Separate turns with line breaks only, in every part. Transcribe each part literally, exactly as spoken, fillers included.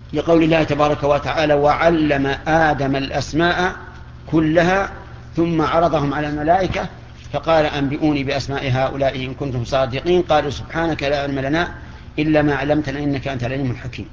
لقول الله تبارك وتعالى: وعلم آدم الأسماء كلها ثم عرضهم على الملائكة فقال: أنبئوني بأسماء هؤلاء إن كنتم صادقين. قالوا: سبحانك لا علم لنا إلا ما علمتنا إنك أنت العليم الحكيم.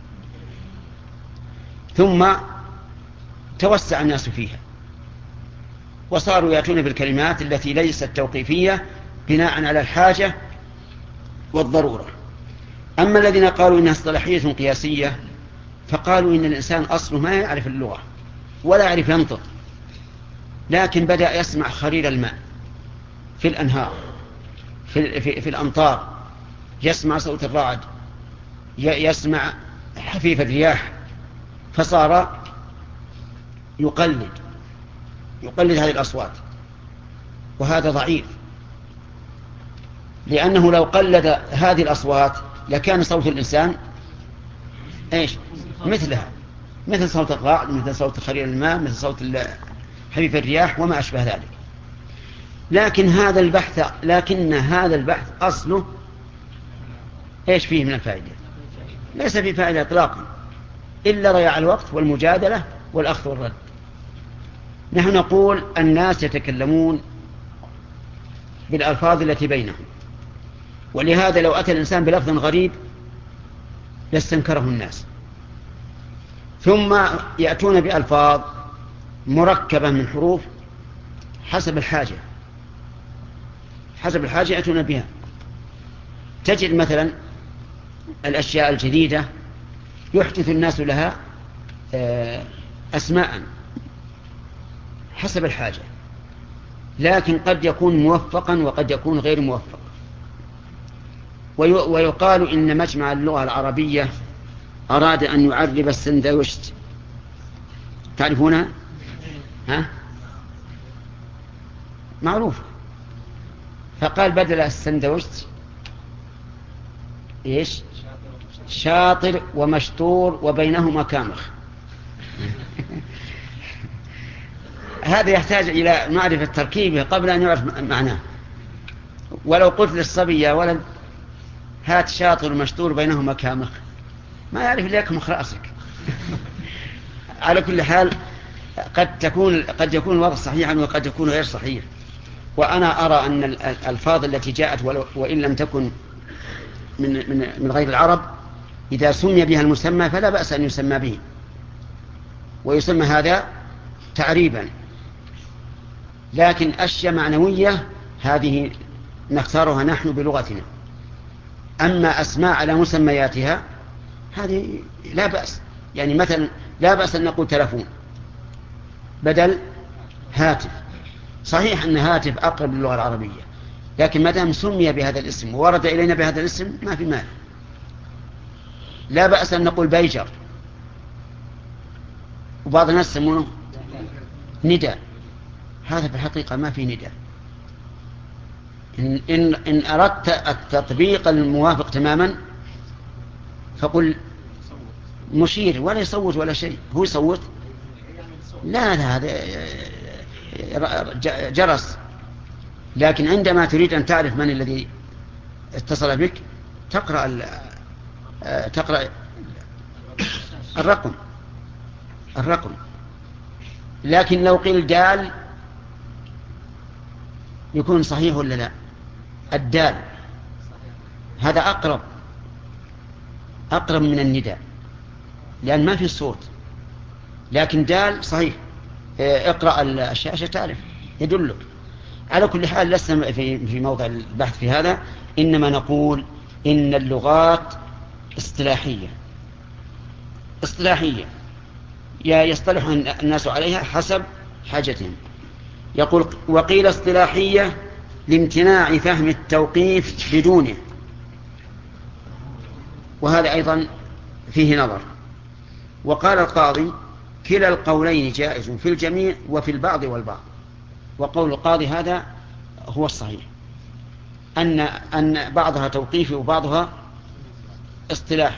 ثم توسع الناس فيها وصاروا يأتون بالكلمات التي ليست توقيفية بناء على الحاجة والضرورة. أما الذين قالوا إنها اصطلاحية قياسية فقالوا إن الإنسان أصله ما يعرف اللغة ولا يعرف ينطق، لكن بدأ يسمع خرير الماء في الأنهار، في, في, في الأمطار، يسمع صوت الرعد، يسمع حفيف الرياح، فصار يقلد يقلد هذه الأصوات، وهذا ضعيف، لأنه لو قلد هذه الأصوات لكان صوت الإنسان إيش؟ مثلها، مثل صوت الرعد، مثل صوت خرير الماء، مثل صوت حفيف الرياح وما أشبه ذلك. لكن هذا البحث لكن هذا البحث أصله إيش فيه من الفائدة؟ ليس فيه فائدة إطلاقا إلا ضياع الوقت والمجادلة والأخذ والرد. نحن نقول الناس يتكلمون بالألفاظ التي بينهم، ولهذا لو أتى الإنسان بلفظ غريب لاستنكره الناس، ثم يأتون بألفاظ مركبة من حروف حسب الحاجة حسب الحاجة يأتون بها. تجد مثلا الأشياء الجديدة يحدث الناس لها أسماء حسب الحاجة، لكن قد يكون موفقا وقد يكون غير موفق. ويقال إن مجمع اللغة العربية أراد أن يعرب السندوشت، تعرفونها؟ ها؟ معروف. فقال بدل السندوشت إيش؟ شاطر ومشطور وبينهما كامخ. هذا يحتاج إلى معرفة تركيبه قبل أن يعرف معناه. ولو قلت للصبي: يا ولد هات شاطر ومشطور بينهما كامخ، ما يعرف إلا يكمخ رأسك. على كل حال قد تكون قد يكون الوضع صحيحا وقد يكون غير صحيح. وأنا أرى أن الألفاظ التي جاءت وإن لم تكن من من من غير العرب إذا سمي بها المسمى فلا بأس أن يسمى به، ويسمى هذا تعريبا. لكن أشياء معنوية هذه نختارها نحن بلغتنا. أما أسماء على مسمياتها هذه لا بأس، يعني مثلا لا بأس أن نقول تلفون بدل هاتف. صحيح أن هاتف أقرب للغة العربية، لكن ما دام سمي بهذا الاسم وورد إلينا بهذا الاسم ما في مال. لا بأس أن نقول بيجر، وبعض الناس يسمونه نداء. هذا في الحقيقة ما في نداء. إن, إن, إن أردت التطبيق الموافق تماما فقل مشير، ولا يصوت ولا شيء. هو يصوت؟ لا لا، هذا جرس. لكن عندما تريد أن تعرف من الذي اتصل بك تقرأ تقرأ الرقم الرقم لكن لو قيل دال يكون صحيح ولا لا؟ الدال هذا أقرب أقرب من النداء لأن ما في صوت، لكن دال صحيح. اقرأ الشاشة تعرف يدلك. على كل حال لسنا في في موضع البحث في هذا، إنما نقول إن اللغات اصطلاحية اصطلاحية يصطلح الناس عليها حسب حاجتهم. يقول: وقيل اصطلاحية لامتناع فهم التوقيف بدونه، وهذا أيضا فيه نظر. وقال القاضي: كلا القولين جائز في الجميع وفي البعض والبعض. وقول القاضي هذا هو الصحيح، أن أن بعضها توقيفي وبعضها اصطلاح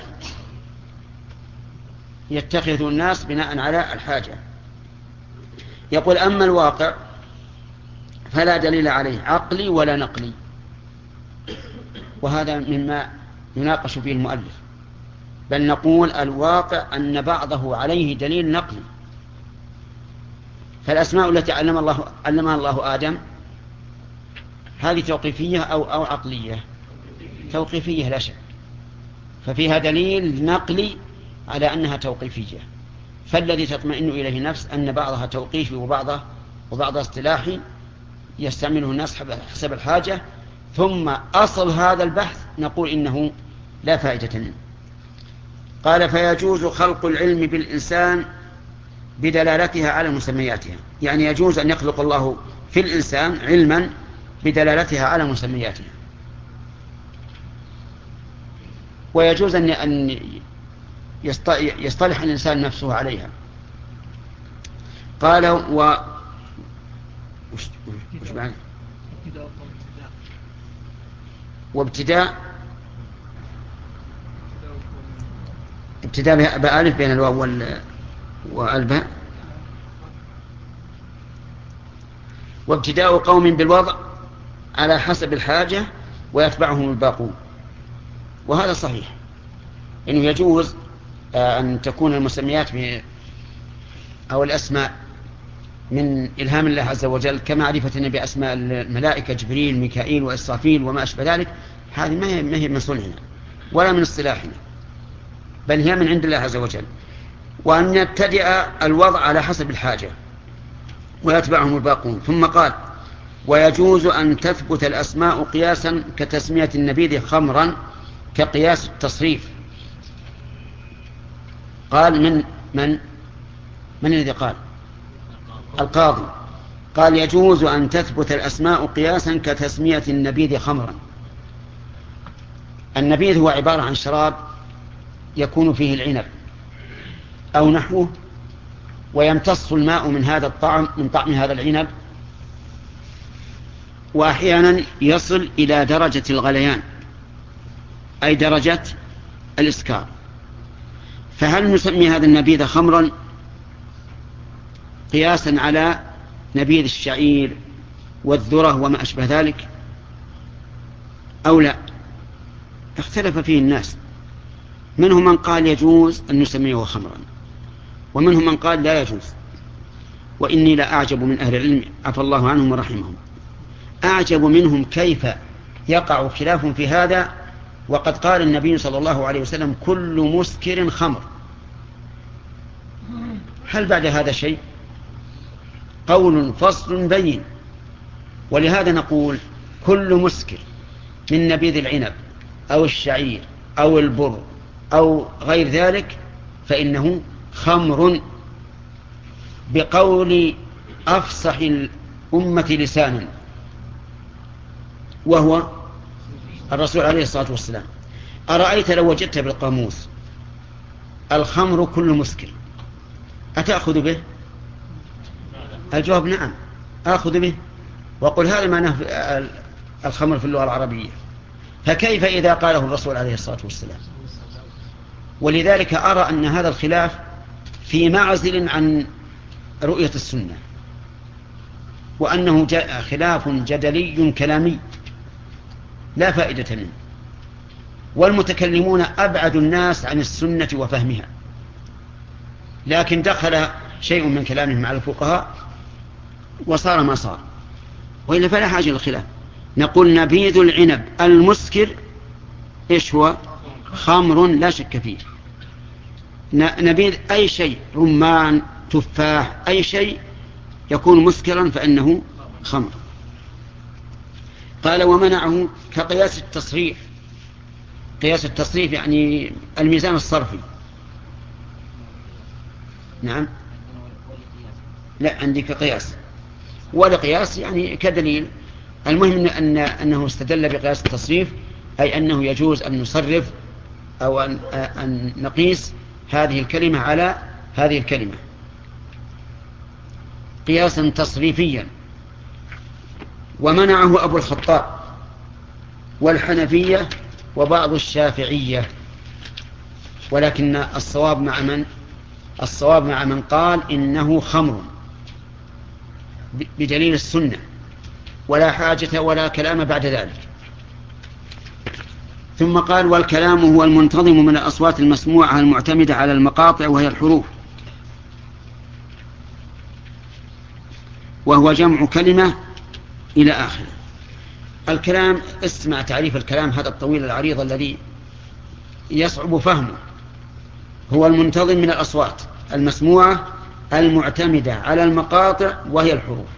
يتخذ الناس بناء على الحاجة. يقول: أما الواقع فلا دليل عليه عقلي ولا نقلي. وهذا مما يناقش فيه المؤلف. بل نقول الواقع أن بعضه عليه دليل نقلي. فالأسماء التي علم الله علمها الله آدم هذه توقيفية أو أو عقلية؟ توقيفية لا شك، ففيها دليل نقلي على أنها توقيفية. فالذي تطمئن إليه النفس أن بعضها توقيفي وبعضها وبعضها اصطلاحي يستعمله الناس حسب الحاجة. ثم أصل هذا البحث نقول إنه لا فائدة منه. قال فيجوز خلق العلم بالإنسان بدلالتها على مسمياتها، يعني يجوز أن يخلق الله في الإنسان علما بدلالتها على مسمياتها، ويجوز أن يصطلح الإنسان نفسه عليها. قال و وش معنى وابتداء ابتداء بألف بين الواو والباء، وابتداء قوم بالوضع على حسب الحاجة ويتبعهم الباقون. وهذا صحيح إنه يجوز أن تكون المسميات أو الأسماء من إلهام الله عز وجل، كمعرفتنا بأسماء الملائكة جبريل ميكائيل وإسرافيل وما أشبه ذلك. هذه ما هي من صنعنا ولا من اصطلاحنا، بل هي من عند الله عز وجل. وأن يبتدئ الوضع على حسب الحاجة ويتبعهم الباقون. ثم قال ويجوز أن تثبت الأسماء قياسا كتسمية النبيذ خمرا كقياس التصريف. قال من من من الذي قال؟ القاضي. قال يجوز أن تثبت الأسماء قياسا كتسمية النبيذ خمرا. النبيذ هو عبارة عن شراب يكون فيه العنب أو نحوه، ويمتص الماء من هذا الطعم من طعم هذا العنب، وأحيانا يصل إلى درجة الغليان أي درجة الإسكار. فهل نسمي هذا النبيذ خمرا قياسا على نبيذ الشعير والذرة وما أشبه ذلك أو لا؟ اختلف فيه الناس، منهم من قال يجوز أن نسميه خمرا، ومنهم من قال لا يجوز. وإني لا أعجب من أهل العلم عفى الله عنهم ورحمهم، أعجب منهم كيف يقع خلاف في هذا وقد قال النبي صلى الله عليه وسلم كل مسكر خمر. هل بعد هذا شيء؟ قول فصل بين. ولهذا نقول كل مسكر من نبيذ العنب أو الشعير أو البر أو غير ذلك فإنه خمر بقول أفصح الأمة لسانا وهو الرسول عليه الصلاة والسلام. أرأيت لو وجدت بالقاموس الخمر كل مسكر أتأخذ به؟ الجواب نعم آخذ به، وقل هذا معناه الخمر في اللغة العربية، فكيف إذا قاله الرسول عليه الصلاة والسلام؟ ولذلك أرى أن هذا الخلاف في معزل عن رؤية السنة، وأنه خلاف جدلي كلامي لا فائدة منه، والمتكلمون أبعد الناس عن السنة وفهمها، لكن دخل شيء من كلامهم على الفقهاء وصار ما صار، وإلا فلا حاجة للخلاف. نقول نبيذ العنب المسكر إيش هو؟ خمر لا شك فيه. نبيذ أي شيء، رمان تفاح أي شيء يكون مسكرا فإنه خمر. قال ومنعه كقياس التصريف. قياس التصريف يعني الميزان الصرفي. نعم لا عندي كقياس ولا قياس يعني كدليل. المهم أن أنه استدل بقياس التصريف أي أنه يجوز أن نصرف أو أن, أن نقيس هذه الكلمة على هذه الكلمة قياسا تصريفيا. ومنعه أبو الخطاب والحنفية وبعض الشافعية، ولكن الصواب مع من؟ الصواب مع من قال إنه خمر بدليل السنة ولا حاجة ولا كلام بعد ذلك. ثم قال والكلام هو المنتظم من الأصوات المسموعة المعتمدة على المقاطع وهي الحروف، وهو جمع كلمة إلى آخره. الكلام، اسمع تعريف الكلام هذا الطويل العريض الذي يصعب فهمه. هو المنتظم من الأصوات المسموعة المعتمدة على المقاطع وهي الحروف.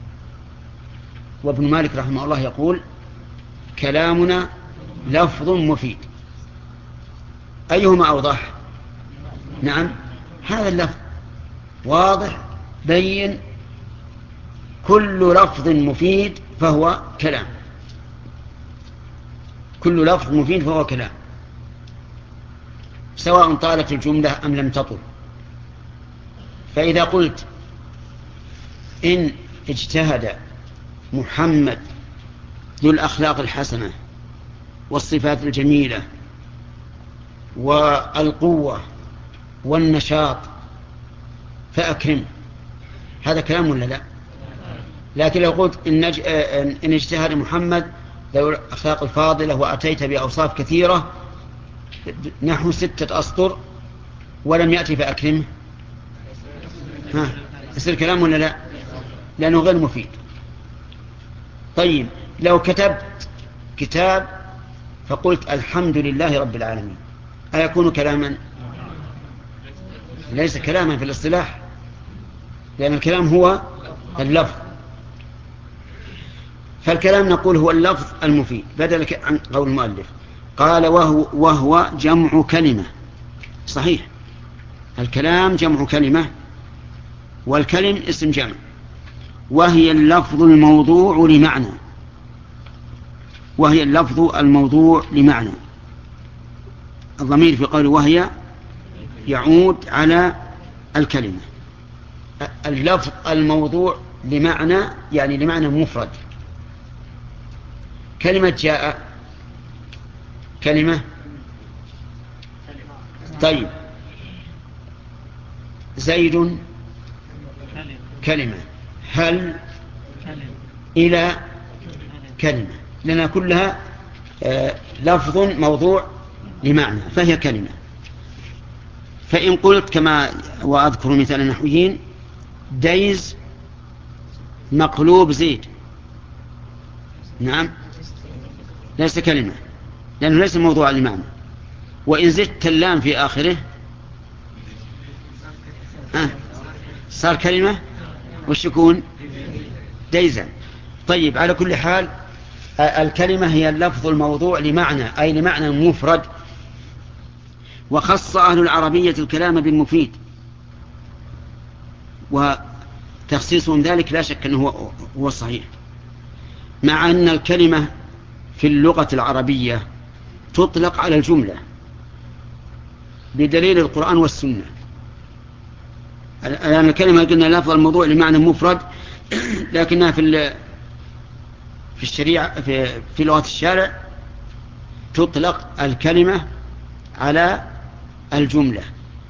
وابن مالك رحمه الله يقول كلامنا لفظ مفيد. أيهما أوضح؟ نعم، هذا اللفظ واضح بين، كل لفظ مفيد فهو كلام، كل لفظ مفيد فهو كلام، سواء طالت الجملة أم لم تطل. فإذا قلت إن اجتهد محمد ذو الأخلاق الحسنة والصفات الجميلة والقوة والنشاط فأكرم، هذا كلام ولا لا؟ لكن لو قلت إن, نج... إن اجتهد محمد ذو الأخلاق الفاضلة وأتيت بأوصاف كثيرة نحو ستة أسطر ولم يأتي فأكرمه، ها يصير كلام ولا لا؟ لأنه غير مفيد. طيب لو كتبت كتاب فقلت الحمد لله رب العالمين، أيكون كلاما؟ ليس كلاما في الاصطلاح، لأن الكلام هو اللفظ. فالكلام نقول هو اللفظ المفيد، بدل عن قول المؤلف. قال وهو, وهو جمع كلمة. صحيح، الكلام جمع كلمة، والكلم اسم جمع، وهي اللفظ الموضوع لمعنى، وهي اللفظ الموضوع لمعنى. الضمير في قوله وهي يعود على الكلمة. اللفظ الموضوع لمعنى يعني لمعنى مفرد. كلمة جاء كلمة، طيب زيد كلمة، هل إلى كلمة، لنا كلها آه لفظ موضوع لمعنى فهي كلمة. فإن قلت كما وأذكر مثال النحويين ديز مقلوب زيد، نعم ليس كلمة لأنه ليس موضوع لمعنى. وإن زدت اللام في آخره آه صار كلمة والشكون ديزا. طيب على كل حال الكلمة هي اللفظ الموضوع لمعنى، أي لمعنى مفرد. وخص أهل العربية الكلام بالمفيد، وتخصيصهم ذلك لا شك أنه هو الصحيح، مع أن الكلمة في اللغة العربية تطلق على الجملة بدليل القرآن والسنة. الآن الكلمة قلنا لفظ الموضوع لمعنى مفرد، لكنها في في الشريعة في في لغة الشارع تطلق الكلمة على الجملة.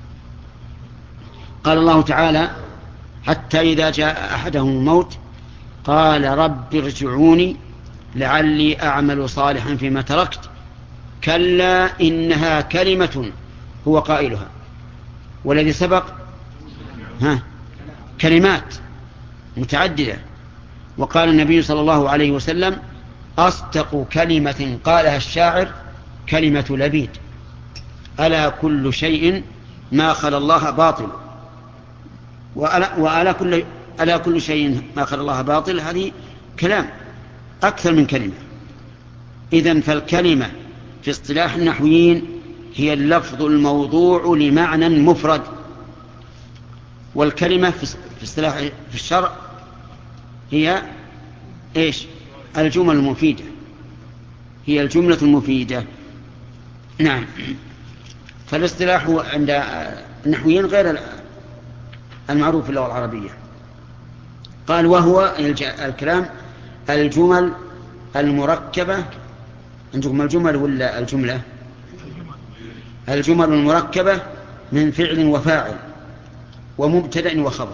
قال الله تعالى حتى إذا جاء أحدهم الموت قال رب ارجعوني لعلي أعمل صالحا فيما تركت كلا إنها كلمة هو قائلها. والذي سبق ها كلمات متعددة. وقال النبي صلى الله عليه وسلم أصدق كلمة قالها الشاعر كلمة لبيد ألا كل شيء ما خلا الله باطل، وألا, وألا كل, ألا كل شيء ما خلا الله باطل، هذه كلام أكثر من كلمة. إذن فالكلمة في اصطلاح النحويين هي اللفظ الموضوع لمعنى مفرد، والكلمة في اصطلاح في الشرع هي إيش؟ الجمل المفيدة، هي الجملة المفيدة. نعم. فالاصطلاح عند النحويين غير المعروف في اللغة العربية. قال وهو الكلام الجمل المركبة. عندكم الجمل ولا الجملة؟ الجمل المركبة من فعل وفاعل ومبتدأ وخبر.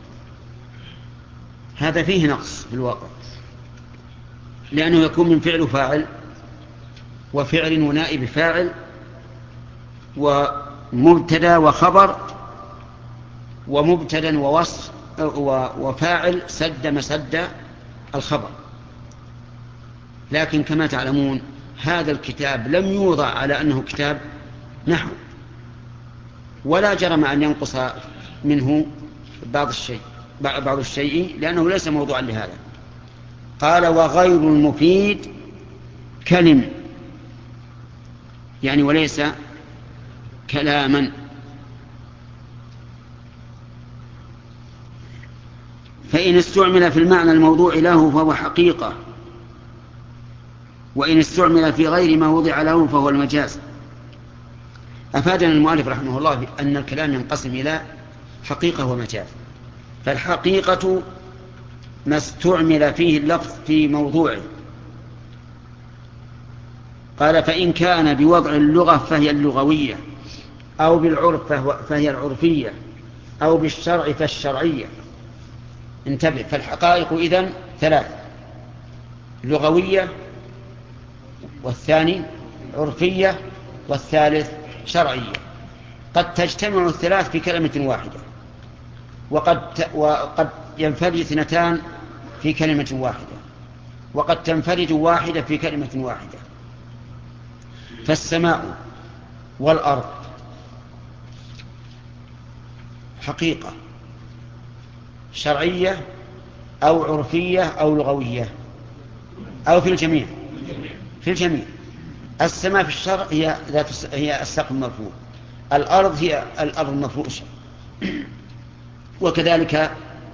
هذا فيه نقص في الواقع، لأنه يكون من فعل وفاعل وفعل ونائب فاعل ومبتدا وخبر ومبتدا ووصف وفاعل سد مسد الخبر. لكن كما تعلمون هذا الكتاب لم يوضع على أنه كتاب نحو، ولا جرم أن ينقص منه بعض الشيء بعض الشيء لأنه ليس موضوعا لهذا. قال وغير المفيد كلم، يعني وليس كلاما. فإن استعمل في المعنى الموضوع له فهو حقيقة، وإن استعمل في غير ما وضع له فهو المجاز. أفادنا المؤلف رحمه الله أن الكلام ينقسم إلى حقيقة ومجاز. فالحقيقة ما استعمل فيه اللفظ في موضوعه. قال فإن كان بوضع اللغة فهي اللغوية، أو بالعرف فهي العرفية، أو بالشرع فالشرعية. انتبه، فالحقائق إذن ثلاث: لغوية، والثاني عرفية، والثالث شرعية. قد تجتمع الثلاث في كلمة واحدة، وقد, وقد ينفرد اثنتان في كلمة واحدة، وقد تنفرد واحدة في كلمة واحدة. فالسماء والأرض حقيقة شرعية أو عرفية أو لغوية، أو في الجميع في الجميع. السماء في الشرع هي ذات هي السقف المرفوع، الأرض هي الأرض المفروشة، وكذلك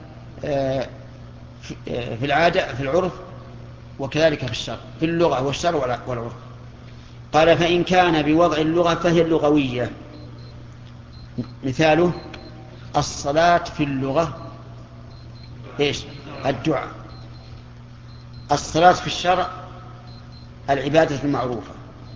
في العادة في العرف، وكذلك في الشرع في اللغة والشرع والعرف. قال فإن كان بوضع اللغة فهي اللغوية. مثاله الصلاة في اللغة إيش؟ الدعاء. الصلاة في الشرع العبادة المعروفة.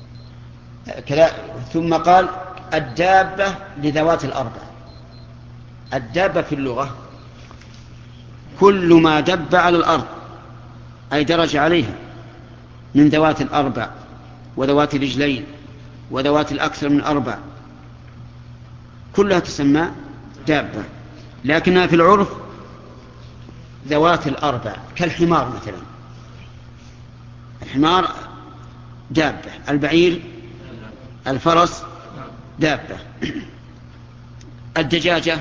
ثم قال الدابة لذوات الأربع. الدابة في اللغة كل ما دب على الأرض أي درج عليها من ذوات الأربع وذوات الرجلين وذوات الأكثر من أربع، كلها تسمى دابة. لكنها في العرف ذوات الأربع، كالحمار مثلا. الحمار دابة، البعير الفرس دابة. الدجاجة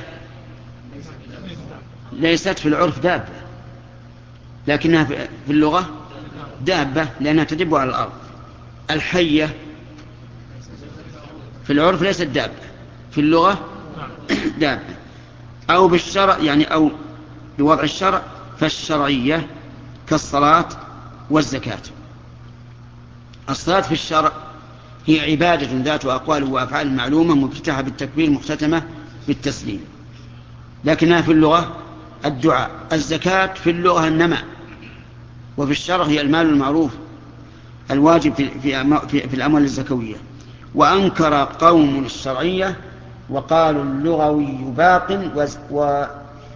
ليست في العرف دابة، لكنها في اللغة دابة لأنها تدب على الأرض. الحية في العرف ليست دابة، في اللغة دابة. أو بالشرع يعني أو بوضع الشرع فالشرعية كالصلاة والزكاة. الصلاة في الشرع هي عبادة ذات أقوال وأفعال معلومة مفتتحة بالتكبير مختتمة بالتسليم، لكنها في اللغة الدعاء. الزكاة في اللغة النماء، وفي الشرع هي المال المعروف الواجب في, في, في, في الأموال الزكوية. وأنكر قوم الشرعية وقالوا اللغوي باق وز و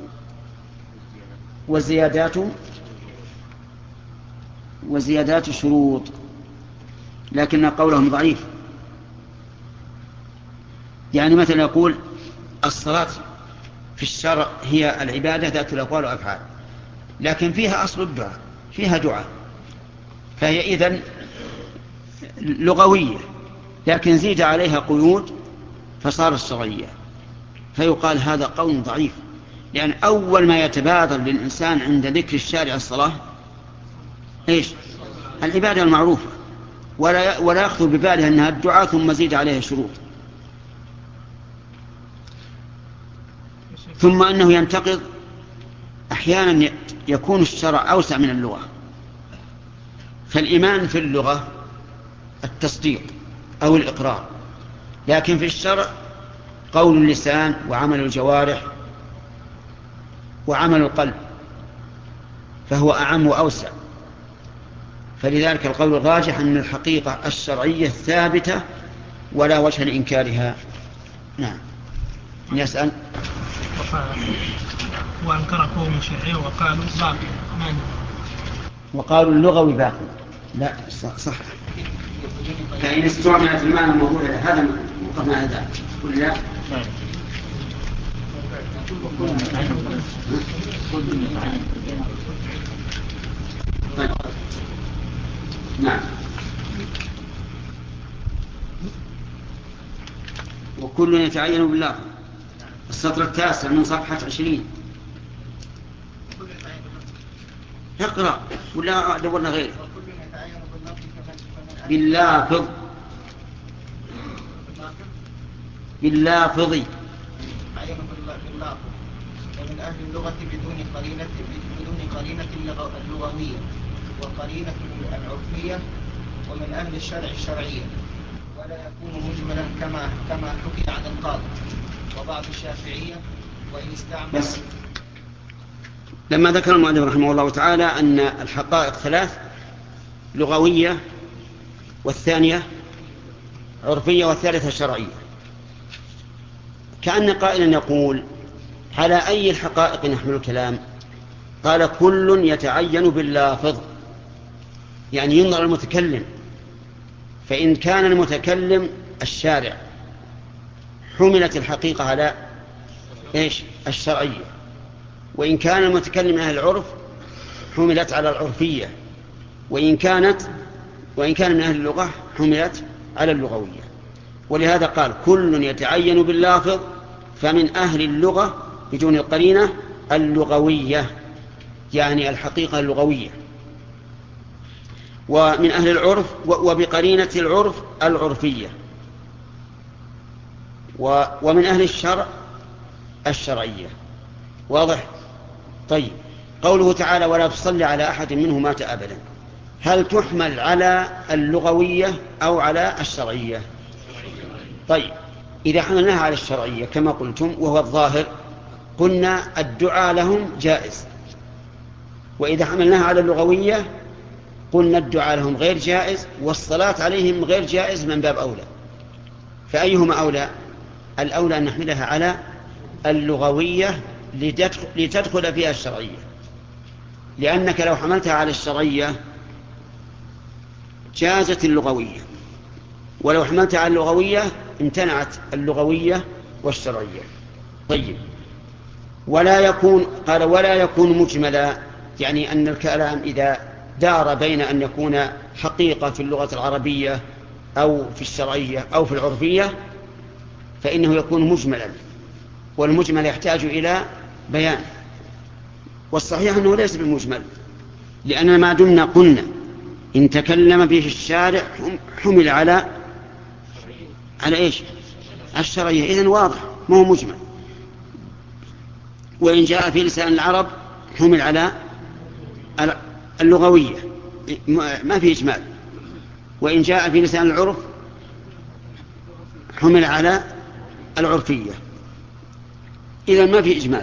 وزيادات وزيادات شروط، لكن قولهم ضعيف. يعني مثلا يقول الصلاة في الشرع هي العبادة ذات الأقوال والأفعال، لكن فيها أصل الدعاء، فيها دعاء، فهي إذن لغوية، لكن زيد عليها قيود فصارت شرعية. فيقال هذا قول ضعيف، لأن أول ما يتبادر للإنسان عند ذكر الشارع الصلاة إيش؟ العبادة المعروفة، ولا ولا يخطر بباله أنها الدعاء ثم زيد عليها شروط. ثم أنه ينتقض أحيانا يكون الشرع أوسع من اللغة. فالإيمان في اللغة التصديق أو الإقرار، لكن في الشرع قول اللسان وعمل الجوارح وعمل القلب، فهو أعم وأوسع. فلذلك القول الراجح أن الحقيقة الشرعية ثابتة ولا وجه لإنكارها. نعم. يسأل
وأنكر قوم الشرعية وقالوا باقي.
وقالوا اللغوي باقي. لا صح, صح. فإن استعملت المعنى الموضوع هذا وقفنا على ذلك ولا طيب. نعم. وكل يتعين بالله. السطر التاسع من صفحة عشرين. اقرأ ولا دورنا غيره. باللافظ باللافظ
يتعين باللافظ ومن أهل اللغة بدون قرينة بدون قرينة اللغوية وقرينة العرفية ومن أهل الشرع الشرعية ولا يكون مجملا كما كما حكي عن القاضي وبعض الشافعية وإن استعمل.
بس لما ذكر المؤلف رحمه الله تعالى أن الحقائق ثلاث: لغوية، والثانية عرفية، والثالثة شرعية، كأن قائلا يقول: على أي الحقائق نحمل الكلام؟ قال: كل يتعين باللافظ، يعني ينظر المتكلم، فإن كان المتكلم الشارع حملت الحقيقة على إيش؟ الشرعية، وإن كان المتكلم من أهل العرف حملت على العرفية، وإن كانت وإن كان من أهل اللغة حملت على اللغوية. ولهذا قال: كل يتعين باللافظ، فمن أهل اللغة بدون القرينة اللغوية، يعني الحقيقة اللغوية، ومن أهل العرف وبقرينة العرف العرفية، ومن أهل الشرع الشرعية. واضح؟ طيب. قوله تعالى: ولا تصلي على أحد منهم مات أبدا، هل تحمل على اللغوية أو على الشرعية؟ طيب، إذا حملناها على الشرعية كما قلتم وهو الظاهر قلنا الدعاء لهم جائز، وإذا حملناها على اللغوية قلنا الدعاء لهم غير جائز والصلاة عليهم غير جائز من باب أولى. فأيهما أولى؟ الأولى أن نحملها على اللغوية لتدخل فيها الشرعية، لأنك لو حملتها على الشرعية جازت اللغوية، ولو حملتها على اللغوية امتنعت اللغوية والشرعية. طيب. ولا يكون قال ولا يكون مجملا، يعني أن الكلام إذا دار بين أن يكون حقيقة في اللغة العربية أو في الشرعية أو في العرفية فإنه يكون مجملا، والمجمل يحتاج إلى بيان، والصحيح أنه ليس بالمجمل، لأننا ما دمنا قلنا إن تكلم به الشارع حمل على على إيش؟ الشرعية، إذن واضح ما هو مجمل. وإن جاء في لسان العرب حمل على اللغوية ما في إجمال، وإن جاء في لسان العرف حمل على العرفية، إذن ما في إجمال.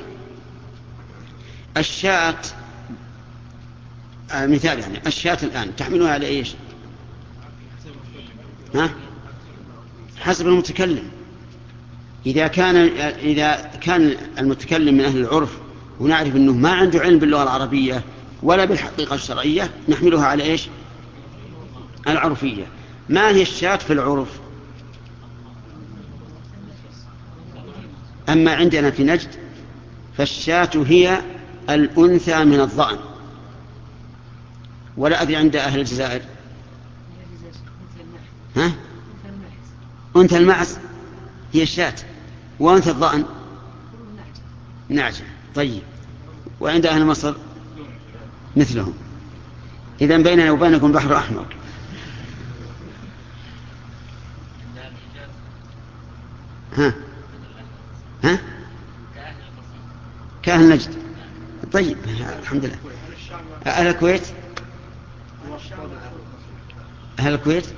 الشاة آه مثال، يعني الشاة الآن تحملها على إيش؟ ها؟ حسب المتكلم. إذا كان إذا كان المتكلم من أهل العرف ونعرف أنه ما عنده علم باللغة العربية ولا بالحقيقة الشرعية نحملها على إيش؟ العرفية. ما هي الشاة في العرف؟ أما عندنا في نجد فالشاة هي الأنثى من الضأن، ولا أدري عند أهل الجزائر. ها؟ أنثى المعز هي الشاة، وأنثى الضأن نعجة. طيب. وعند أهل مصر مثلهم. إذن بيننا وبينكم بحر أحمر. ها؟ ها؟ كأهل نجد. طيب الحمد لله. أهل الكويت أهل الكويت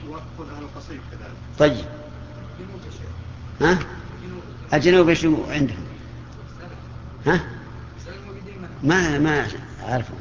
طيب. ها؟ الجنوب ايش عندهم؟ ها؟ ما ما أعرفهم.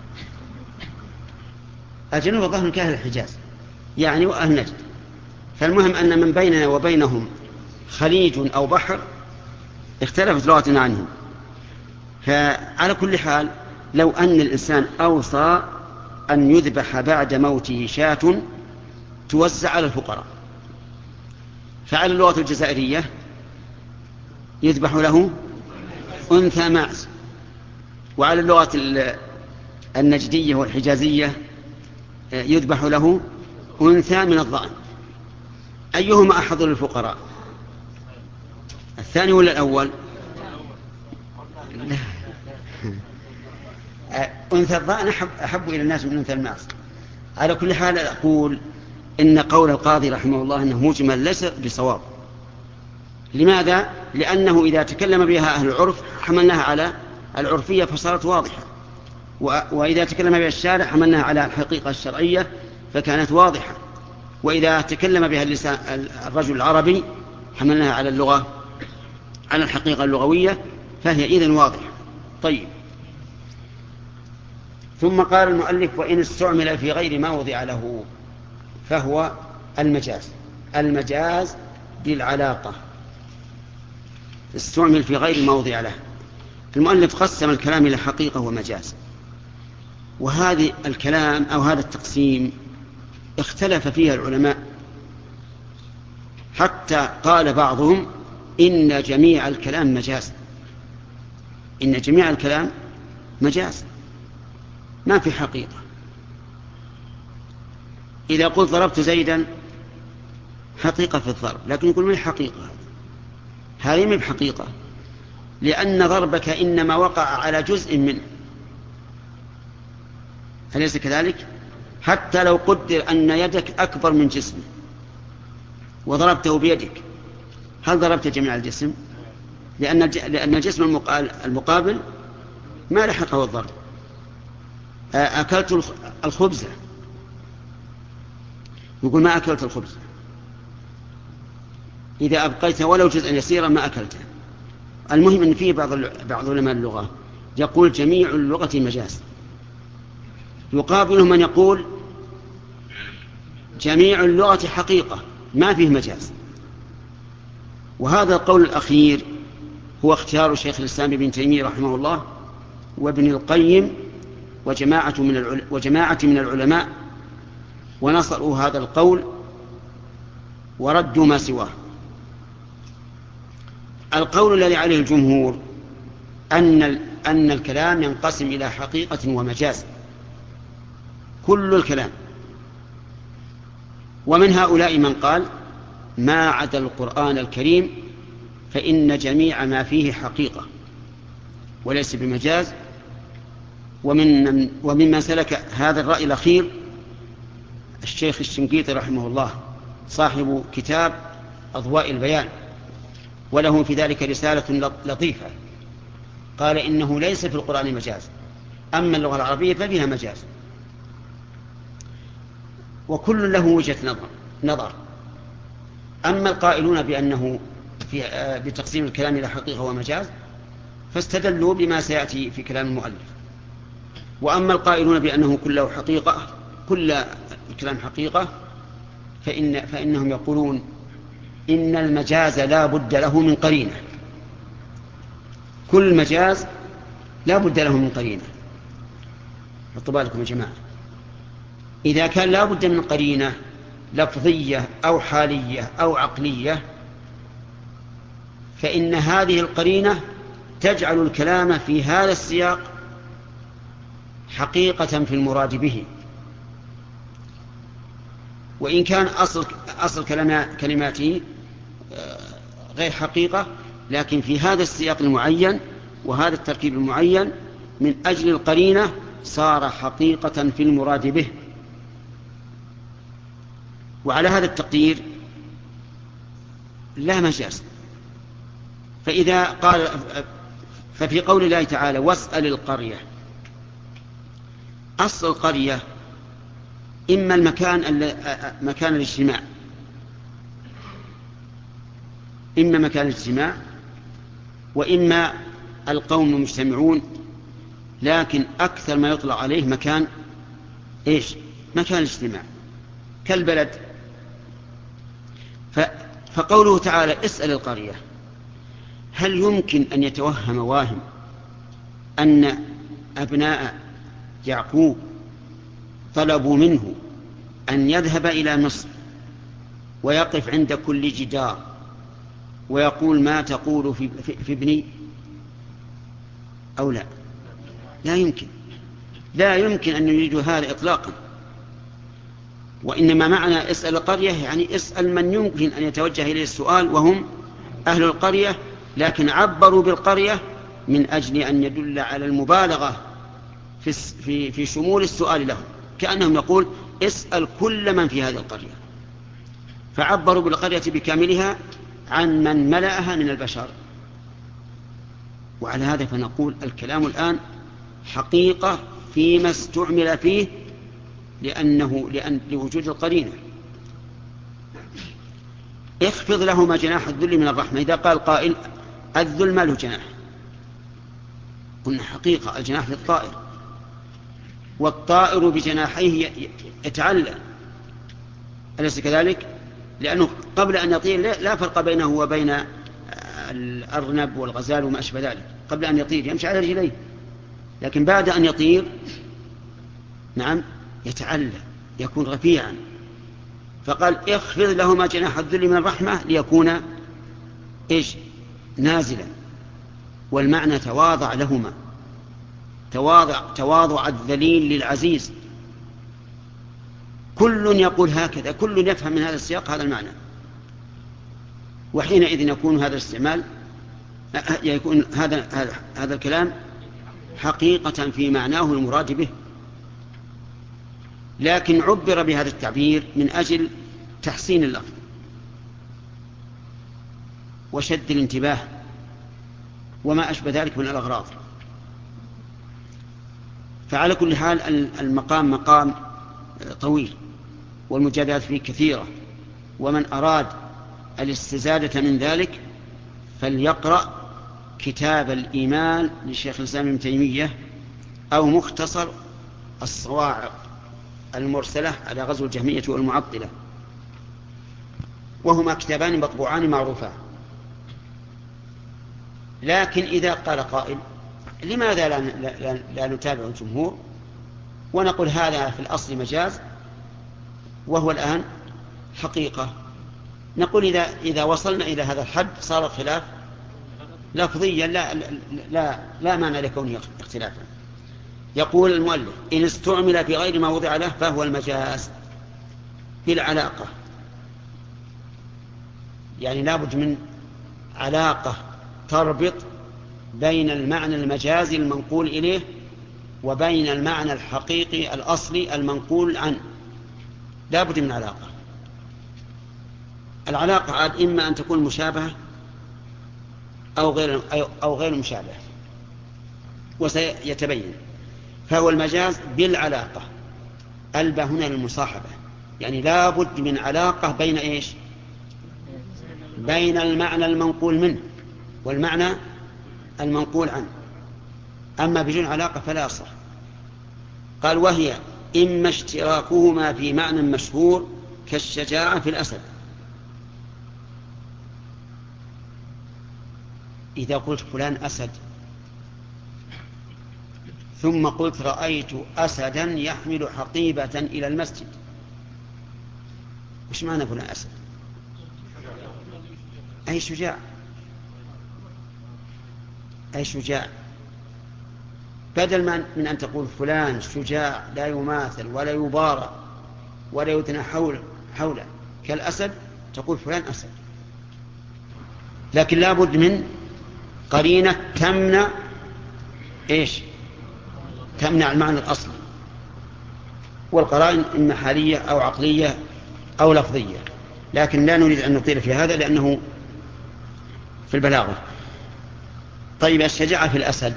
الجنوب ظهر كأهل الحجاز يعني وأهل نجد. فالمهم أن من بيننا وبينهم خليج أو بحر اختلفت لغتنا عنهم. فعلى كل حال لو أن الإنسان أوصى أن يذبح بعد موته شاة توزع على الفقراء. فعلى اللغة الجزائرية يذبح له أنثى ماعز، وعلى اللغة النجدية والحجازية يذبح له أنثى من الضأن. أيهما أحضر للفقراء، الثاني ولا الأول؟ لا. أنثى الضأن أحب, أحب إلى الناس من أنثى الماعز. على كل حال أقول إن قول القاضي رحمه الله أنه مجمل ليس بصواب. لماذا؟ لأنه إذا تكلم بها أهل العرف حملناها على العرفية فصارت واضحة، وإذا تكلم بها الشارع حملناها على الحقيقة الشرعية فكانت واضحة، وإذا تكلم بها اللسان الرجل العربي حملناها على اللغة على الحقيقة اللغوية فهي إذن واضحة. طيب، ثم قال المؤلف: وإن استعمل في غير ما وضع له فهو المجاز. المجاز بالعلاقة، استعمل في غير ما وضع له. المؤلف قسم الكلام إلى حقيقة ومجاز، وهذا الكلام أو هذا التقسيم اختلف فيها العلماء، حتى قال بعضهم إن جميع الكلام مجاز، إن جميع الكلام مجاز ما في حقيقة. إذا قلت ضربت زيدا حقيقة في الضرب، لكن يقول ما الحقيقة هذه؟ ما بحقيقة، لأن ضربك إنما وقع على جزء منه، أليس كذلك؟ حتى لو قدر أن يدك أكبر من جسمه وضربته بيدك، هل ضربت جميع الجسم؟ لأن لأن الجسم المقابل ما لحقه الضرب. أكلت الخبز، يقول ما أكلت الخبز، إذا أبقيت ولو جزءا يسيرا ما أكلته. المهم أن فيه بعض بعض علماء اللغة يقول جميع اللغة مجاز، يقابله من يقول جميع اللغة حقيقة ما فيه مجاز. وهذا القول الأخير هو اختيار شيخ الإسلام ابن تيمية رحمه الله وابن القيم وجماعة من العلماء, وجماعة من العلماء ونصروا هذا القول وردوا ما سواه. القول الذي عليه الجمهور أن, أن الكلام ينقسم إلى حقيقة ومجاز، كل الكلام. ومن هؤلاء من قال ما عدا القرآن الكريم فإن جميع ما فيه حقيقة وليس بمجاز. ومن وممن سلك هذا الرأي الأخير الشيخ الشنقيطي رحمه الله صاحب كتاب أضواء البيان، وله في ذلك رسالة لطيفة، قال إنه ليس في القرآن مجاز، أما اللغة العربية ففيها مجاز. وكل له وجهة نظر, نظر. أما القائلون بأنه في بتقسيم الكلام إلى حقيقة ومجاز فاستدلوا بما سيأتي في كلام المؤلف. وأما القائلون بأنه كله حقيقة، كل الكلام حقيقة، فإن فإنهم يقولون إن المجاز لا بد له من قرينة، كل مجاز لا بد له من قرينة. حطوا بالكم يا جماعة، إذا كان لا بد من قرينة لفظية أو حالية أو عقلية فإن هذه القرينة تجعل الكلام في هذا السياق حقيقة في المراد به، وإن كان أصل, أصل كلماته غير حقيقة، لكن في هذا السياق المعين وهذا التركيب المعين من أجل القرينة صار حقيقة في المراد به. وعلى هذا التقدير لا مجاز. فإذا قال ففي قول الله تعالى واسأل القرية، أصل القرية إما المكان مكان الاجتماع، إما مكان الاجتماع وإما القوم المجتمعون، لكن أكثر ما يطلق عليه مكان إيش؟ مكان الاجتماع كالبلد. فقوله تعالى اسأل القرية، هل يمكن أن يتوهم واهم أن أبناء يعقوب طلبوا منه أن يذهب إلى مصر ويقف عند كل جدار ويقول ما تقول في, في, في ابني أو لا؟ لا يمكن، لا يمكن أن يريد هذا إطلاقا. وإنما معنى اسأل القرية يعني اسأل من يمكن أن يتوجه إليه السؤال وهم أهل القرية، لكن عبروا بالقرية من أجل أن يدل على المبالغة في, في, في شمول السؤال لهم، كأنهم يقول اسأل كل من في هذه القرية، فعبروا بالقرية بكاملها عن من ملأها من البشر. وعلى هذا فنقول الكلام الآن حقيقة فيما استعمل فيه لأنه لأن لوجود القرينة. اخفض لهما جناح الذل من الرحمة، إذا قال قائل الذل ما له جناح، قلنا حقيقة الجناح للطائر، والطائر بجناحيه يتعلى، أليس كذلك؟ لأنه قبل أن يطير لا فرق بينه وبين الأرنب والغزال وما أشبه ذلك، قبل أن يطير يمشي على رجليه، لكن بعد أن يطير نعم يتعلى يكون رفيعا، فقال اخفض لهما جناح الذل من الرحمة ليكون إيش؟ نازلا. والمعنى تواضع لهما، تواضع تواضع الذليل للعزيز. كل يقول هكذا، كل يفهم من هذا السياق هذا المعنى، وحينئذ يكون هذا الاستعمال يكون هذا هذا هذا الكلام حقيقة في معناه المراد به، لكن عبر بهذا التعبير من أجل تحسين اللفظ وشد الانتباه وما أشبه ذلك من الأغراض. فعلى كل حال المقام مقام طويل والمجادلات فيه كثيرة، ومن أراد الاستزادة من ذلك فليقرأ كتاب الإيمان للشيخ الإسلام ابن تيمية أو مختصر الصواعق المرسلة على غزو الجهمية والمعطلة، وهما كتابان مطبوعان معروفان. لكن إذا قال قائل لماذا لا, لا, لا نتابع الجمهور ونقول هذا في الأصل مجاز وهو الآن حقيقة؟ نقول إذا, إذا وصلنا إلى هذا الحد صار الخلاف لفظيا لا, لا, لا معنى لكونه اختلافا. يقول المؤلف إن استعمل في غير ما وضع له فهو المجاز بالعلاقة، يعني لابد من علاقة تربط بين المعنى المجازي المنقول إليه وبين المعنى الحقيقي الأصلي المنقول عنه، لابد من علاقة. العلاقة عاد إما أن تكون مشابهة أو غير, أو غير مشابهة، وسيتبين. فهو المجاز بالعلاقة، ألبى هنا للمصاحبة، يعني لابد من علاقة بين إيش؟ بين المعنى المنقول منه والمعنى المنقول عنه، أما بدون علاقة فلا يصح. قال وهي إما اشتراكهما في معنى مشهور كالشجاعة في الأسد. إذا قلت فلان أسد ثم قلت رأيت أسدا يحمل حقيبة إلى المسجد، وش معنى فلان أسد؟ أي شجاع، أي شجاع، بدل من أن تقول فلان شجاع لا يماثل ولا يبارى ولا يثنى حوله حوله كالأسد، تقول فلان أسد. لكن لا بد من قرينة تمنع إيش؟ تمنع المعنى الأصلي، والقرائن إما حالية أو عقلية أو لفظية، لكن لا نريد أن نطيل في هذا لأنه في البلاغة. طيب الشجاعة في الأسد،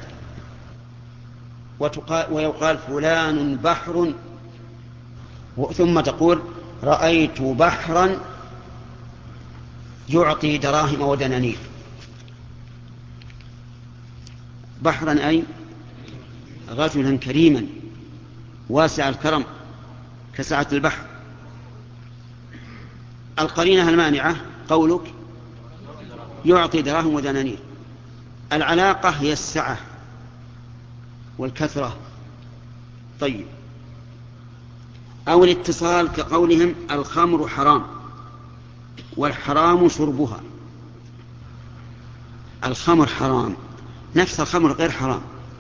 ويقال فلان بحر، ثم تقول رأيت بحرا يعطي دراهم ودنانير. بحرا أي رجلا كريما واسع الكرم كسعة البحر. القرينة المانعة قولك يعطي دراهم ودنانير. العلاقة هي السعة والكثرة. طيب أو الاتصال كقولهم الخمر حرام، والحرام شربها. الخمر حرام، نفس الخمر غير حرام.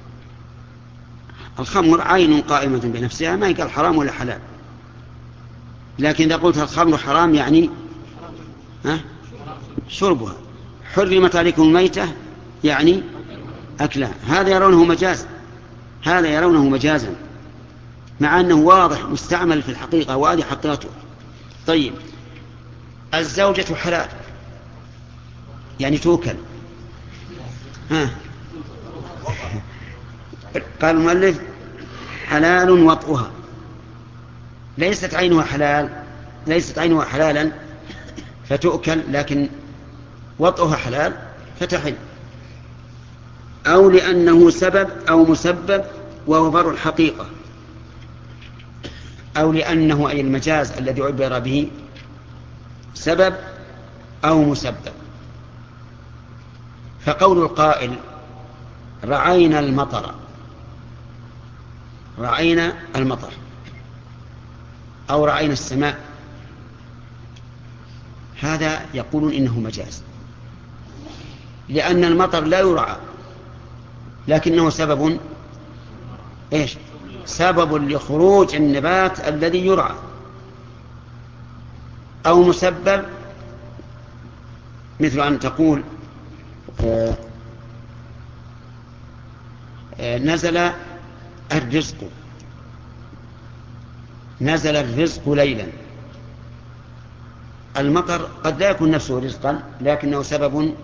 الخمر عين قائمة بنفسها، ما يقال حرام ولا حلال. لكن إذا قلت الخمر حرام يعني ها شربها. حرمت عليكم الميتة يعني أكلها. هذا يرونه مجاز، هذا يرونه مجازا، مع أنه واضح مستعمل في الحقيقة، وهذه حقيقته. طيب، الزوجة حلال يعني توكل. ها قال المؤلف حلال وطئها. ليست عينها حلال، ليست عينها حلالا فتؤكل، لكن وطئها حلال فتحل. أو لأنه سبب أو مسبب وهو فرع الحقيقة. أو لأنه أي المجاز الذي عبر به سبب أو مسبب. فقول القائل رعينا المطر، رعينا المطر أو رعينا السماء، هذا يقولون إنه مجاز، لأن المطر لا يرعى، لكنه سبب إيش؟ سبب لخروج النبات الذي يرعى. أو مسبب، مثل أن تقول آه آه نزل الرزق، نزل الرزق ليلا. المطر قد لا يكون نفسه رزقا، لكنه سبب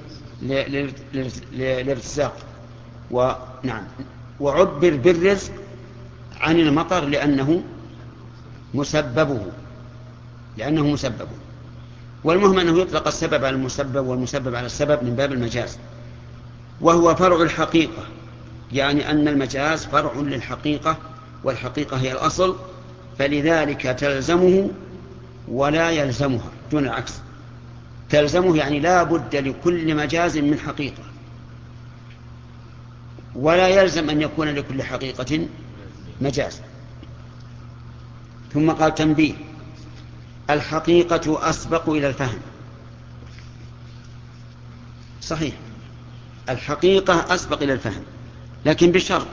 للارتزاق. ونعم، وعبر بالرزق عن المطر لأنه مسببه، لأنه مسببه. والمهم أنه يطلق السبب على المسبب والمسبب على السبب من باب المجاز، وهو فرع الحقيقة، يعني أن المجاز فرع للحقيقة، والحقيقة هي الأصل، فلذلك تلزمه ولا يلزمها، دون العكس. تلزمه يعني لا بد لكل مجاز من حقيقة، ولا يلزم أن يكون لكل حقيقة مجاز. ثم قال تنبيه: الحقيقة أسبق إلى الفهم. صحيح، الحقيقة أسبق إلى الفهم، لكن بشرط،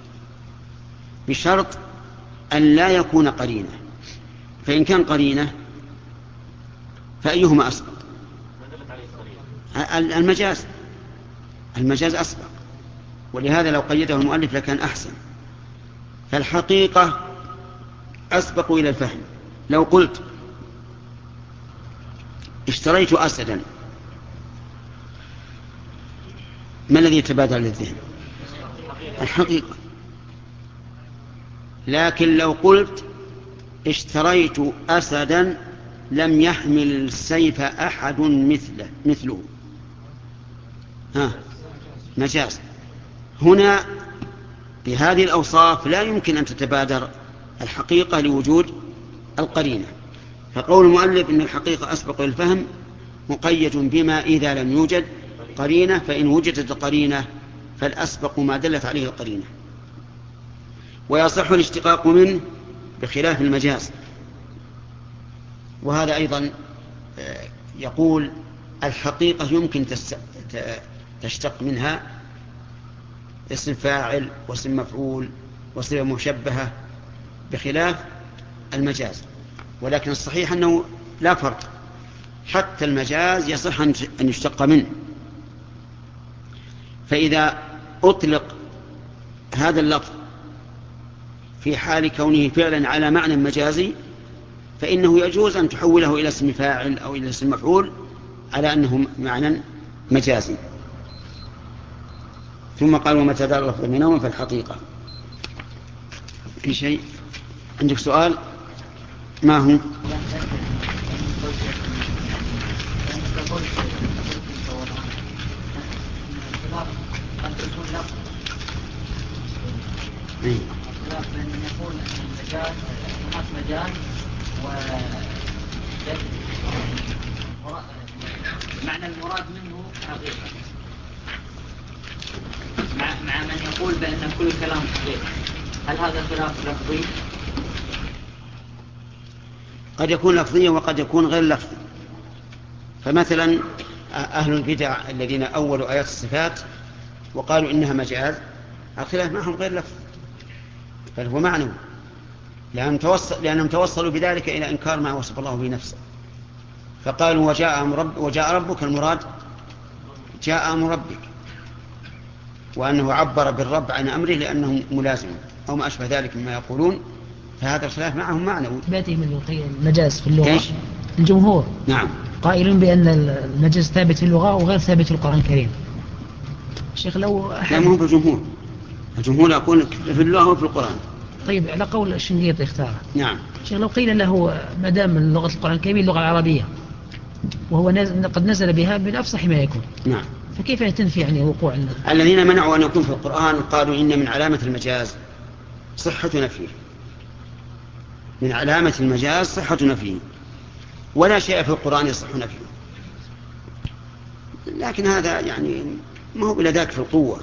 بشرط أن لا يكون قرينة. فإن كان قرينة فأيهما أسبق؟ المجاز، المجاز أسبق، ولهذا لو قيده المؤلف لكان أحسن. فالحقيقة أسبق إلى الفهم. لو قلت اشتريت أسدا، ما الذي يتبادر للذهن؟ الحقيقة. لكن لو قلت اشتريت أسدا لم يحمل السيف أحد مثله مثله ها مجاز. هنا بهذه الأوصاف لا يمكن أن تتبادر الحقيقة لوجود القرينة. فقول المؤلف إن الحقيقة أسبق للفهم مقيد بما إذا لم يوجد قرينة، فإن وجدت القرينة فالأسبق ما دلت عليه القرينة. ويصح الاشتقاق منه بخلاف المجاز. وهذا أيضا يقول الحقيقة يمكن تشتق منها اسم فاعل واسم مفعول وصفة مشبهة بخلاف المجاز، ولكن الصحيح أنه لا فرق، حتى المجاز يصح أن يشتق منه. فإذا أطلق هذا اللفظ في حال كونه فعلا على معنى مجازي فإنه يجوز أن تحوله إلى اسم فاعل أو إلى اسم مفعول على أنه معنى مجازي. ثم قال: ومتى دار اللفظ منهما فالحقيقة. في شيء عندك سؤال؟ ما هو؟
إيه؟ بأن يكون المجاز هناك مجاز ومعنى المراد منه حقيقة، مع, مع من يقول بأن كل كلام حقيقة. هل هذا خلاف لفظي؟
قد يكون لفظيا وقد يكون غير لفظي. فمثلا أهل البدع الذين أولوا آيات الصفات وقالوا إنها مجاز، الخلاف معهم غير لفظ بل هو معنوي، لأنهم, توصل لأنهم توصلوا بذلك إلى إنكار ما وصف الله به نفسه، فقالوا وجاء, رب وجاء ربك، المراد جاء أمر ربك، وأنه عبر بالرب عن أمره لأنه ملازم أو ما أشبه ذلك مما يقولون، فهذا الخلاف معهم معنوي.
باتهم المجاز في اللغة
إيش؟
الجمهور
نعم
قائلون بأن المجاز ثابت في اللغة وغير ثابت في القرآن الكريم. الشيخ لو
لا مو في الجمهور، الجمهور يقول في اللغة وفي القرآن.
طيب على قول الشنقيطي اختاره.
نعم.
الشيخ لو قيل له ما دام من لغة القرآن الكريم اللغة العربية وهو نزل قد نزل بها من أفصح ما يكون،
نعم،
فكيف تنفي يعني وقوع
الذين منعوا أن يكون في القرآن قالوا إن من علامة المجاز صحة نفيه، من علامة المجاز صحة نفيه، ولا شيء في القرآن يصح نفيه، لكن هذا يعني ما هو إلا ذاك في القوة،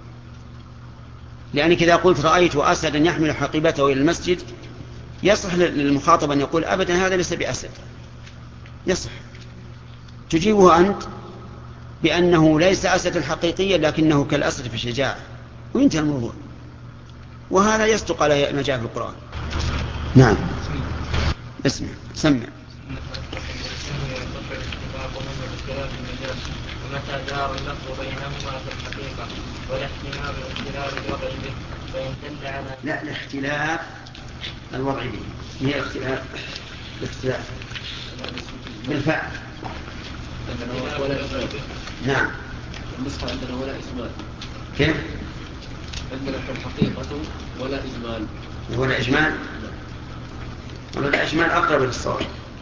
لأنك إذا قلت رأيت أسدا يحمل حقيبته إلى المسجد يصح للمخاطب أن يقول أبدا هذا ليس بأسد، يصح، تجيبه أنت بأنه ليس أسدا حقيقيا لكنه كالأسد في الشجاعة وينتهي الموضوع، وهذا يصدق على ما جاء في القرآن. نعم. اسمع سمع.
ومتى دار اللفظ بينهما في الحقيقة والاحتمال الاختلاف الوضع به فإن دل على
لا الاختلاف الوضع به هي اختلاف الاختلاف بالفعل. نعم.
النسخة عندنا ولا إجمال.
كيف؟
عندنا في الحقيقة ولا إجمال.
ولا إجمال؟ ولا إجمال أقرب للصواب.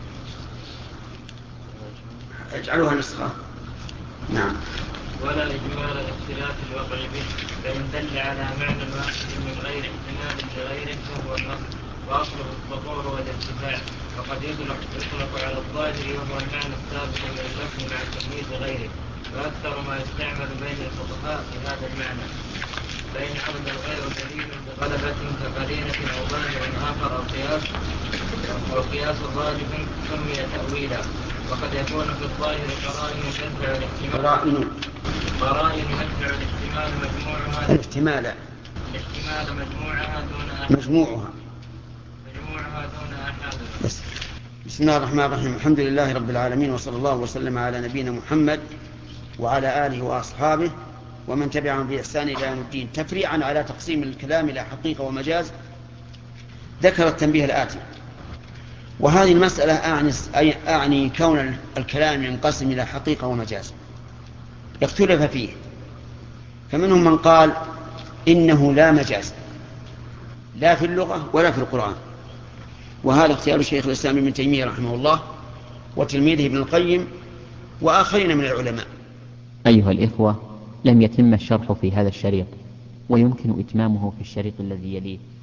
اجعلوها نسخة. نعم.
ولا إجمال الاختلاف الوضع به فإن دل على معنى واحد من غير احتمال لغيره فهو النص، وأصله الظهور والارتفاع، وقد يطلق يطلق على الظاهر وهو المعنى السابق من اللفظ مع تمييز غيره، وأكثر ما يستعمل بين الفقهاء في هذا المعنى، فإن عرض الغير دليل بغلبة كقرينة أو ظاهر آخر أو قياس أو قياس غالب سمي تأويلا، وقد يكون في الظاهر قرائن تدفع الاحتمال
قرائن
قرائن تدفع الاحتمال مجموعها
الاحتمال
الاحتمال مجموعها دون أحد
مجموعها
مجموعها دون أحد.
بس. بسم الله الرحمن الرحيم، الحمد لله رب العالمين، وصلى الله وسلم على نبينا محمد وعلى آله وأصحابه ومن تبعهم بإحسان إلى يوم الدين. تفريعا على تقسيم الكلام إلى حقيقة ومجاز ذكر التنبيه الآتي، وهذه المسألة أعني, أعني كون الكلام ينقسم إلى حقيقة ومجاز اختلف فيه، فمنهم من قال إنه لا مجاز لا في اللغة ولا في القرآن، وهذا اختيار الشيخ الإسلام ابن تيمية رحمه الله وتلميذه ابن القيم وآخرين من العلماء.
أيها الإخوة، لم يتم الشرح في هذا الشريط، ويمكن إتمامه في الشريط الذي يليه.